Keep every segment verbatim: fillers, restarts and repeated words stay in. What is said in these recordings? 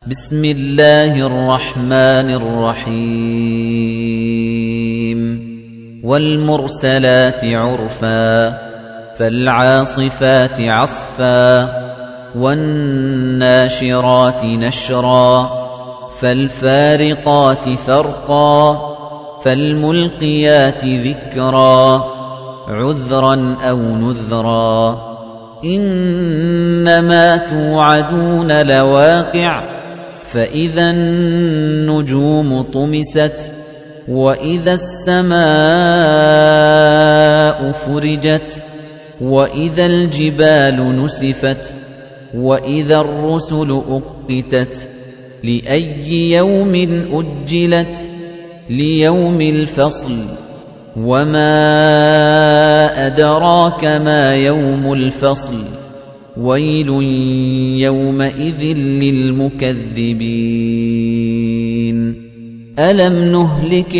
بسم الله الرحمن الرحيم والمرسلات عرفا فالعاصفات عصفا والناشرات نشرا فالفارقات فرقا فالملقيات ذكرا عذرا أو نذرا إنما توعدون لواقع فإذا النجوم طمست وإذا السماء فرجت وإذا الجبال نسفت وإذا الرسل أقتت لأي يوم أجلت ليوم الفصل وما أدراك ما يوم الفصل ويل يومئذ للمكذبين ألم نهلك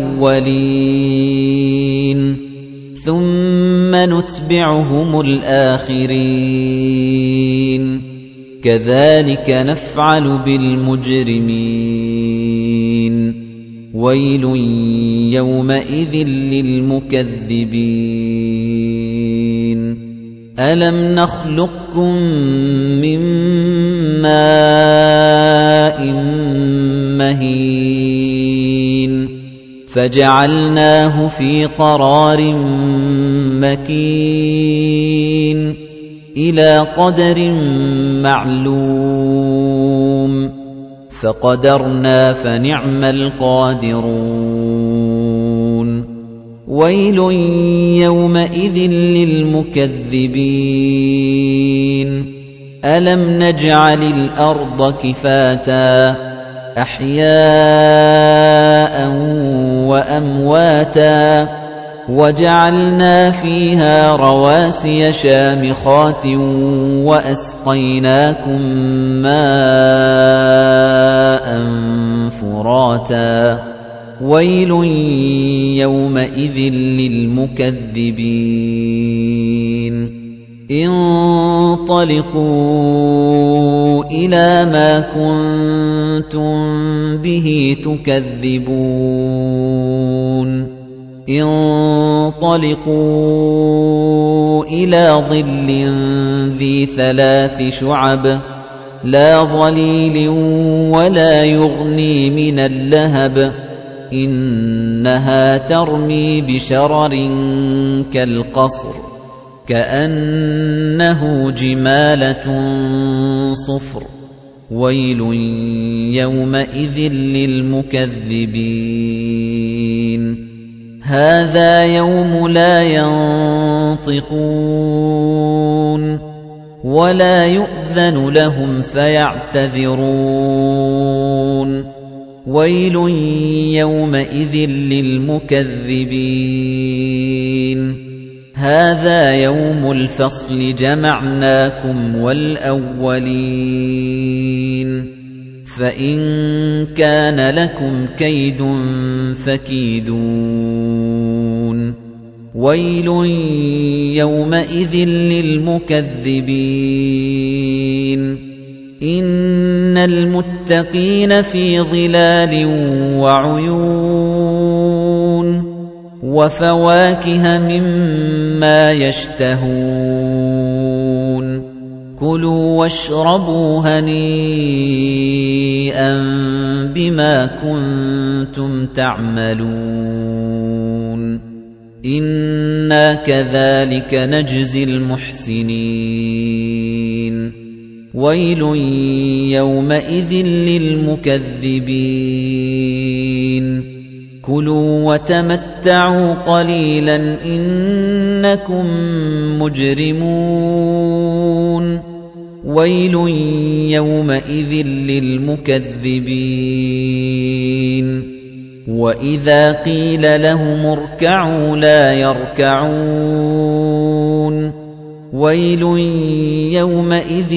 الأولين ثم نتبعهم الآخرين كذلك نفعل بالمجرمين ويل يومئذ للمكذبين ألم نخلقكم من ماء مهين فجعلناه في قرار مكين إلى قدر معلوم فقدرنا فنعم القادرون ويل يومئذ للمكذبين ألم نجعل الأرض كفاتا أحياء وأمواتا وجعلنا فيها رواسي شامخات وأسقيناكم ماء فراتا ويل يومئذ للمكذبين انطلقوا إلى ما كنتم به تكذبون انطلقوا إلى ظل ذي ثلاث شعب لا ظليل ولا يغني من اللهب إنها ترمي بشرر كالقصر كأنه جمالة صفر ويل يومئذ للمكذبين هذا يوم لا ينطقون ولا يؤذن لهم فيعتذرون ويل يومئذ للمكذبين هذا يوم الفصل جمعناكم والأولين فإن كان لكم كيد فكيدون ويل يومئذ للمكذبين إن المتقين في ظلال وعيون وفواكه مما يشتهون كلوا واشربوا هنيئا بما كنتم تعملون إنا كذلك نجزي المحسنين ويل يومئذ للمكذبين كلوا وتمتعوا قليلا إنكم مجرمون ويل يومئذ للمكذبين وإذا قيل لهم اركعوا لا يركعون ويل يومئذ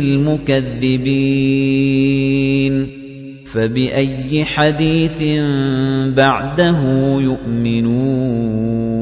للمكذبين فبأي حديث بعده يؤمنون